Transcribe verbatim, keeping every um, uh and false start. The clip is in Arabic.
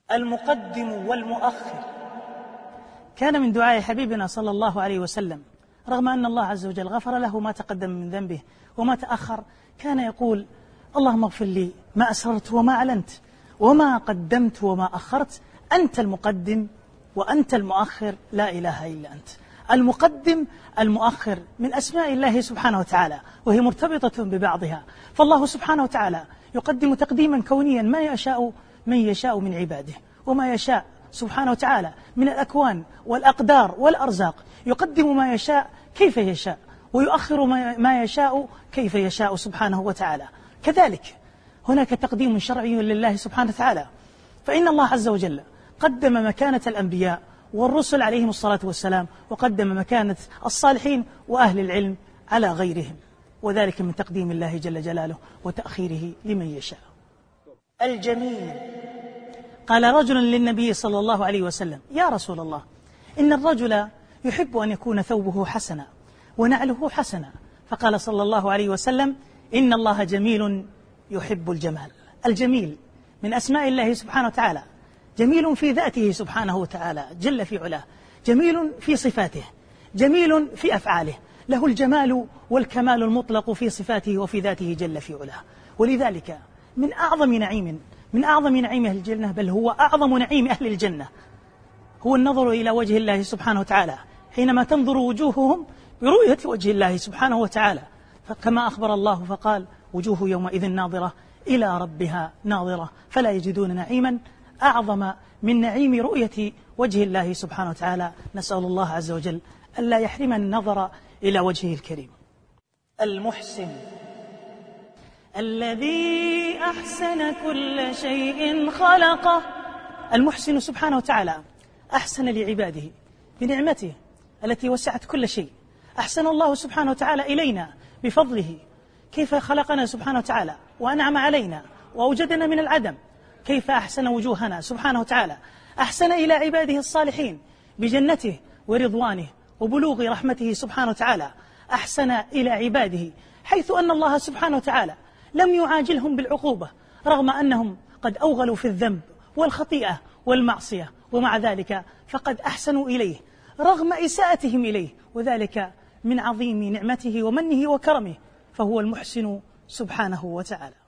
المقدم والمؤخر. كان من دعاء حبيبنا صلى الله عليه وسلم رغم أن الله عز وجل غفر له ما تقدم من ذنبه وما تأخر، كان يقول: اللهم اغفر لي ما أسررت وما أعلنت وما قدمت وما أخرت، أنت المقدم وأنت المؤخر، لا إله إلا أنت. المقدم المؤخر من أسماء الله سبحانه وتعالى، وهي مرتبطة ببعضها، فالله سبحانه وتعالى يقدم تقديما كونيا ما يشاء من يشاء من عباده، وما يشاء سبحانه وتعالى من الأكوان والأقدار والأرزاق، يقدم ما يشاء كيف يشاء، ويؤخر ما يشاء كيف يشاء سبحانه وتعالى. كذلك هناك تقديم شرعي لله سبحانه وتعالى، فإن الله عز وجل قدم مكانة الأنبياء والرسل عليهم الصلاة والسلام، وقدم مكانة الصالحين وأهل العلم على غيرهم، وذلك من تقديم الله جل جلاله وتأخيره لمن يشاء. الجميل. قال رجل للنبي صلى الله عليه وسلم: يا رسول الله، إن الرجل يحب أن يكون ثوبه حسنا ونعله حسنا، فقال صلى الله عليه وسلم: إن الله جميل يحب الجمال. الجميل من أسماء الله سبحانه وتعالى، جميل في ذاته سبحانه وتعالى جل في علاه، جميل في صفاته، جميل في أفعاله، له الجمال والكمال المطلق في صفاته وفي ذاته جل في علاه. ولذلك من أعظم نعيم من أعظم نعيم أهل الجنة، بل هو أعظم نعيم أهل الجنة، هو النظر إلى وجه الله سبحانه وتعالى، حينما تنظر وجوههم برؤية وجه الله سبحانه وتعالى، كما أخبر الله فقال: وجوه يومئذ ناظرة إلى ربها ناظرة، فلا يجدون نعيما أعظم من نعيم رؤية وجه الله سبحانه وتعالى. نسأل الله عز وجل ألا يحرمنا النظر إلى وجهه الكريم. المحسن. الذي أحسن كل شيء خلقه. المحسن سبحانه وتعالى أحسن لعباده بنعمته التي وسعت كل شيء. أحسن الله سبحانه وتعالى إلينا بفضله، كيف خلقنا سبحانه وتعالى وأنعم علينا وأوجدنا من العدم، كيف أحسن وجوهنا سبحانه وتعالى، أحسن إلى عباده الصالحين بجنته ورضوانه وبلوغ رحمته سبحانه وتعالى، أحسن إلى عباده حيث أن الله سبحانه وتعالى لم يعاجلهم بالعقوبة رغم أنهم قد أوغلوا في الذنب والخطيئة والمعصية، ومع ذلك فقد أحسنوا إليه رغم إساءتهم إليه، وذلك من عظيم نعمته ومنه وكرمه، فهو المحسن سبحانه وتعالى.